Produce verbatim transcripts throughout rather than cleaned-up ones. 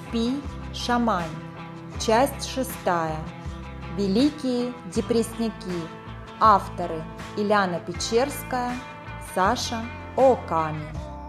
Спи, Шамань. Часть шестая. Великие депресняки. Авторы Ильяна Печерская, Саша Оками.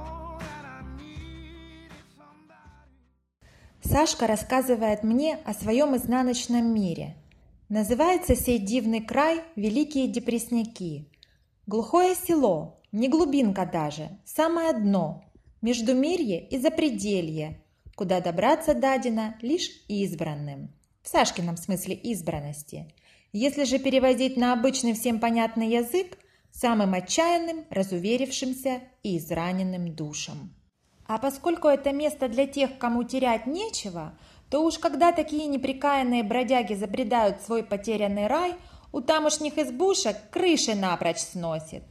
Сашка рассказывает мне о своем изнаночном мире. Называется сей дивный край Великие депресняки. Глухое село, не глубинка даже, самое дно, междумирье и запределье, куда добраться дадено лишь избранным. В Сашкином смысле избранности. Если же переводить на обычный всем понятный язык, самым отчаянным, разуверившимся и израненным душам. А поскольку это место для тех, кому терять нечего, то уж когда такие непрекаянные бродяги забредают в свой потерянный рай, у тамошних избушек крыши напрочь сносит.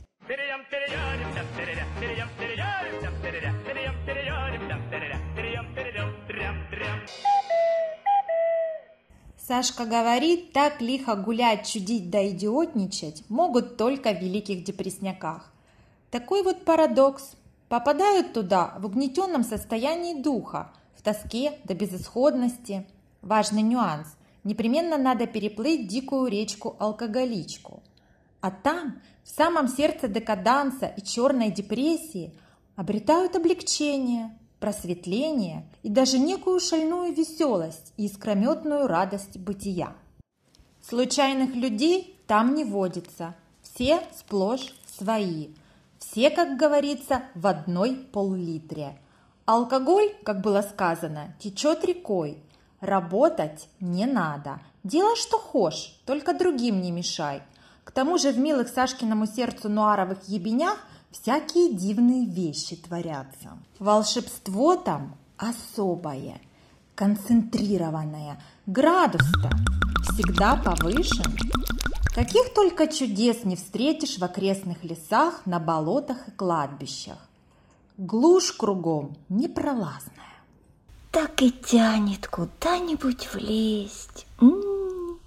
Сашка говорит, так лихо гулять, чудить да идиотничать могут только в великих депресняках. Такой вот парадокс. Попадают туда в угнетенном состоянии духа, в тоске до безысходности. Важный нюанс. Непременно надо переплыть дикую речку-алкоголичку. А там, в самом сердце декаданса и черной депрессии, обретают облегчение, просветление и даже некую шальную веселость и искрометную радость бытия. Случайных людей там не водится, все сплошь свои, все, как говорится, в одной пол-литре. Алкоголь, как было сказано, течет рекой, работать не надо, делай что хошь, только другим не мешай. К тому же в милых Сашкиному сердцу нуаровых ебенях всякие дивные вещи творятся. Волшебство там особое, концентрированное, градус-то всегда повышен. Каких только чудес не встретишь в окрестных лесах, на болотах и кладбищах. Глушь кругом непролазная. Так и тянет куда-нибудь влезть. М-м-м.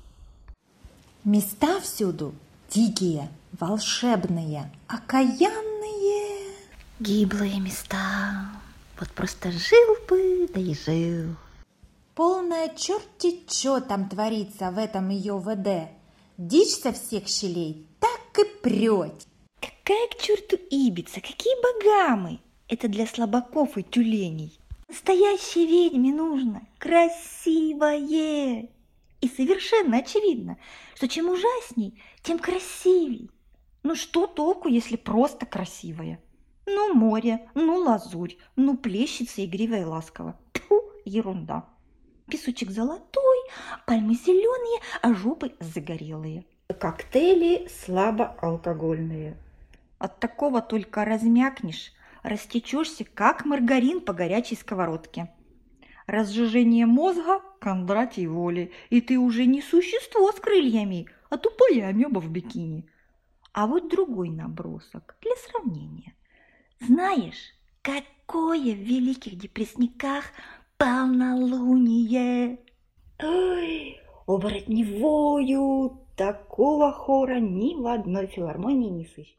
Места всюду дикие, волшебные, окаянные. Гиблые места. Вот просто жил бы, да и жил. Полная черти чё там творится в этом ее ВД. Дичь со всех щелей так и прет. Какая к черту Ибица, какие богамы. Это для слабаков и тюленей. Настоящей ведьме нужно красивое. И совершенно очевидно, что чем ужасней, тем красивей. Ну что толку, если просто красивая? Ну море, ну лазурь, ну плещется игриво и ласково. Тьфу, ерунда. Песочек золотой, пальмы зеленые, а жопы загорелые. Коктейли слабоалкогольные. От такого только размякнешь, растечешься, как маргарин по горячей сковородке. Разжижение мозга – Кондратий воли, и ты уже не существо с крыльями, а тупая амеба в бикини. А вот другой набросок для сравнения. Знаешь, какое в великих депрессниках полнолуние? Ой, оборотни воют, такого хора ни в одной филармонии не сыщешь.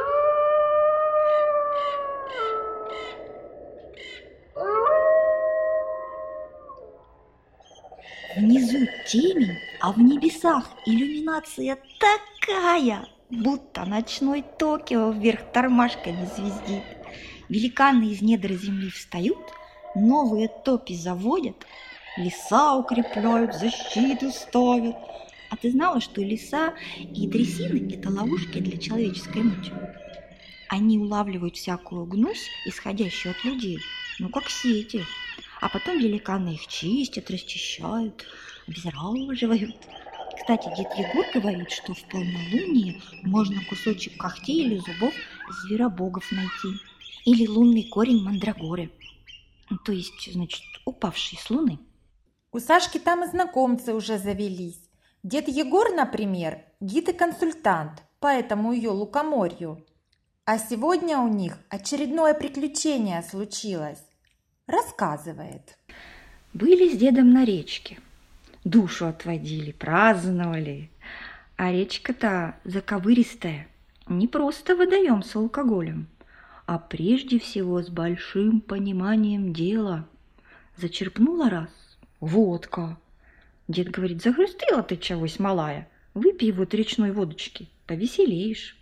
Внизу темень, а в небесах иллюминация такая, будто ночной Токио вверх тормашками звездит. Великаны из недр земли встают, новые топи заводят, леса укрепляют, защиту ставят. А ты знала, что леса и дресины – это ловушки для человеческой мочи? Они улавливают всякую гнусь, исходящую от людей, ну как сети. А потом великаны их чистят, расчищают, обеззараживают. Кстати, дед Егор говорит, что в полнолуние можно кусочек когтей или зубов зверобогов найти. Или лунный корень мандрагоры. То есть, значит, упавший с луны. У Сашки там и знакомцы уже завелись. Дед Егор, например, гид и консультант по этому ее лукоморью. А сегодня у них очередное приключение случилось. Рассказывает. Были с дедом на речке. Душу отводили, праздновали. А речка-то заковыристая. Не просто водоем с алкоголем, а прежде всего с большим пониманием дела. Зачерпнула раз. Водка. Дед говорит: загрустила ты чегось, малая. Выпей вот речной водочки, повеселеешь.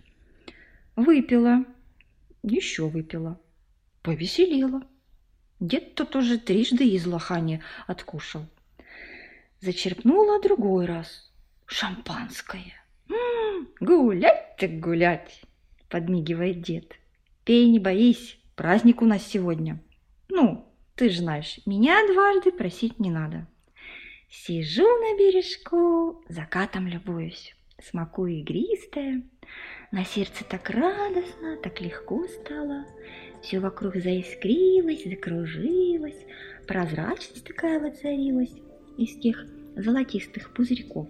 Выпила. Еще выпила. Повеселела. Дед тут уже трижды из лохани откушал. Зачерпнула другой раз. Шампанское. «М-м, гулять так гулять», подмигивает дед. «Пей, не боись, праздник у нас сегодня. Ну, ты же знаешь, меня дважды просить не надо». Сижу на бережку, закатом любуюсь, смакую игристое. На сердце так радостно, так легко стало. Все вокруг заискрилось, закружилось, прозрачность такая воцарилась из тех золотистых пузырьков.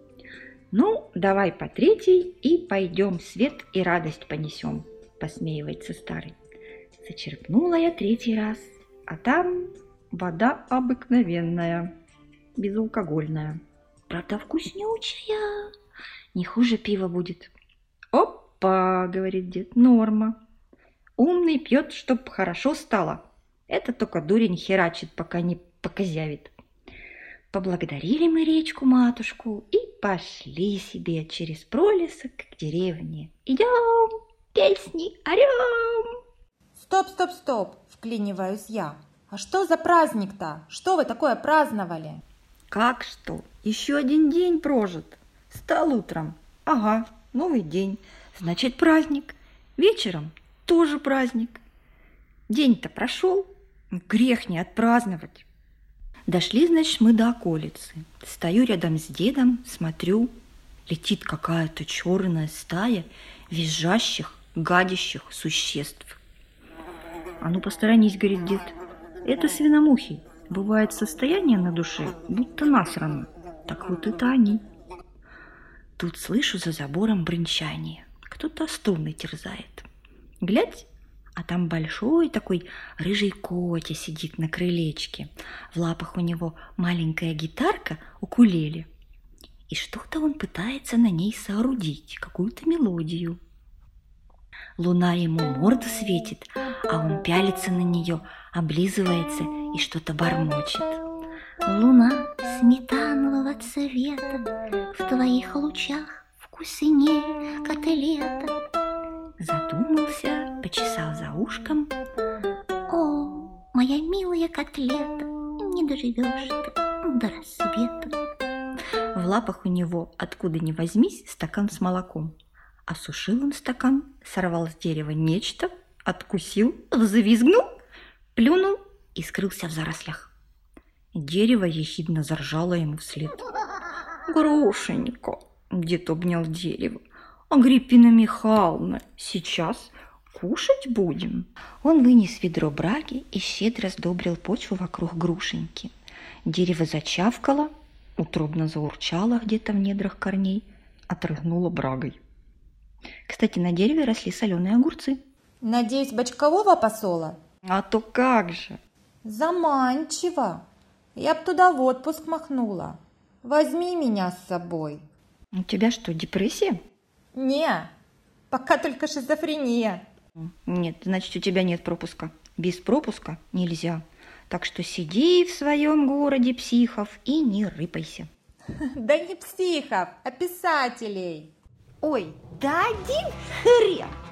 «Ну, давай по третьей и пойдем свет и радость понесем», посмеивается старый. Зачерпнула я третий раз, а там вода обыкновенная, безалкогольная. Правда, вкуснючая, не хуже пива будет. «Опа!» — говорит дед, — «норма. Умный пьет, чтоб хорошо стало. Это только дурень херачит, пока не покозявит». Поблагодарили мы речку-матушку и пошли себе через пролесок к деревне. Идем, песни орем. Стоп, стоп, стоп, вклиниваюсь я. А что за праздник-то? Что вы такое праздновали? Как что? Еще один день прожит. Стал утром. Ага, новый день. Значит, праздник. Вечером тоже праздник. День-то прошел. Грех не отпраздновать. Дошли, значит, мы до околицы. Стою рядом с дедом, смотрю. Летит какая-то черная стая визжащих, гадящих существ. «А ну, посторонись», — говорит дед. «Это свиномухи. Бывает состояние на душе, будто насрано. Так вот это они». Тут слышу за забором бренчание. Кто-то струны терзает. Глядь, а там большой такой рыжий котя сидит на крылечке. В лапах у него маленькая гитарка укулеле. И что-то он пытается на ней соорудить, какую-то мелодию. Луна ему морду светит, а он пялится на нее, облизывается и что-то бормочет. «Луна сметанового цвета, в твоих лучах вкуснее котлета». Задумался, почесал за ушком. «О, моя милая котлета, не доживешь ты до рассвета». В лапах у него, откуда ни возьмись, стакан с молоком. Осушил он стакан, сорвал с дерева нечто, откусил, взвизгнул, плюнул и скрылся в зарослях. Дерево ехидно заржало ему вслед. «Грушенька!» — дед обнял дерево. «Агриппина Михайловна, сейчас кушать будем». Он вынес ведро браги и щедро сдобрил почву вокруг грушеньки. Дерево зачавкало, утробно заурчало где-то в недрах корней, отрыгнуло брагой. Кстати, на дереве росли соленые огурцы. Надеюсь, бочкового посола? А то как же! Заманчиво! Я б туда в отпуск махнула. Возьми меня с собой. У тебя что, депрессия? Не, пока только шизофрения. Нет, значит, у тебя нет пропуска. Без пропуска нельзя. Так что сиди в своем городе психов и не рыпайся. Да не психов, а писателей. Ой, да один хрен!